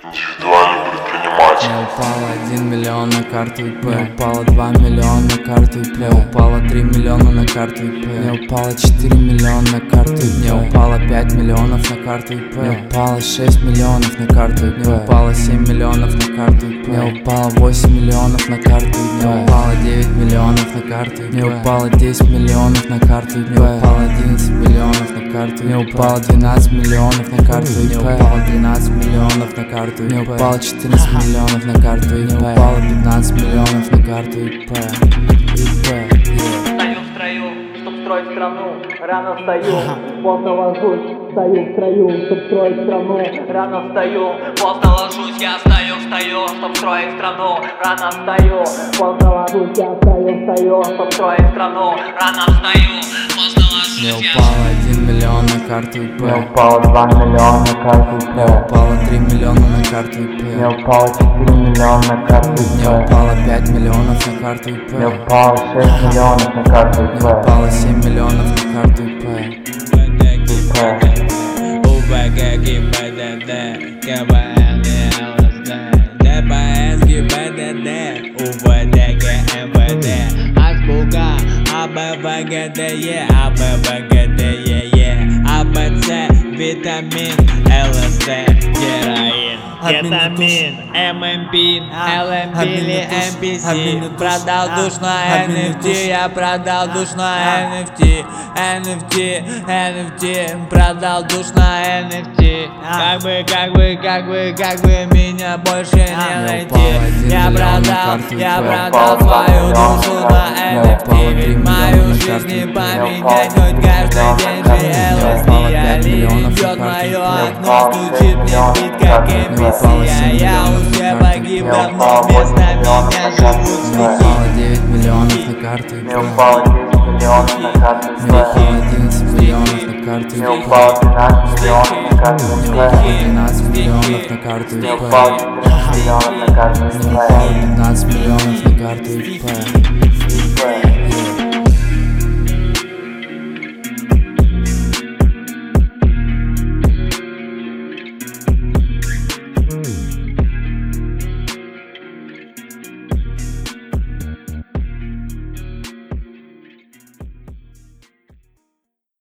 Индивидуальный предприниматель. Мне упало 1 миллион на карту ИП. Мне упало 2 миллиона на карту ИП. Мне упало 3 миллиона на карту ИП. Мне упало 4 миллиона на карту ИП. Мне упало 5 миллионов на карту ИП. Мне упало 6 миллионов на карту ИП. Мне упало 7 миллионов на карту ИП. Мне упало 8 миллионов на карту ИП. Мне упало 9 миллионов на карту ИП. Мне упало 10 миллионов на карту ИП. Мне упало 11 миллионов на карту ИП. Мне упало 12 миллионов на карту ИП. Мне упало 13 миллионов на карту ИП. Мне упало 14 миллионов на карту ИП. Мне упало 15 миллионов на карту ИП. Стою в строю, чтоб строить страну. Рано встаю, поздно ложусь. Стою в строю, чтоб строить страну. Рано встаю, поздно ложусь. Я встаю, чтоб строить страну. Рано встаю, поздно ложусь. Я встаю, чтоб строить страну. Рано встаю, поздно ложусь. Мне упало 1 миллион на карту ИП. Мне упало 2 миллиона на карту ИП. Мне упало 3 миллиона на карту ИП. Мне упало 4 миллиона на карту ИП. Мне упало 5 миллионов на карту ИП. Мне упало 6 миллионов на карту ИП. Мне упало 7 миллионов на карту ИП. Витамин, ЛСД, героин, кетамин, ММП, ЛМП или МПС. Продал душ на NFT, я продал душ на NFT. NFT, продал душ на NFT. Как бы меня больше не найти. Я продал свою душу на NFT. Ведь мою жизнь не поменять, хоть каждый день же LSD. Алиби бьет мое окно, стучит мне бит как NPC. Я уже погиб давно, вместо меня живут стихи. 9 миллионов на карту ИП. Мне упало 10 миллионов на карту ИП. Мне упало 11 миллионов на карту Мне ИП. упало 12 миллионов на карту Мне ИП. упало 12 миллионов на карту Мне ИП. упало 14 миллионов на карту Мне упало ИП. 15 миллионов на карту ИП.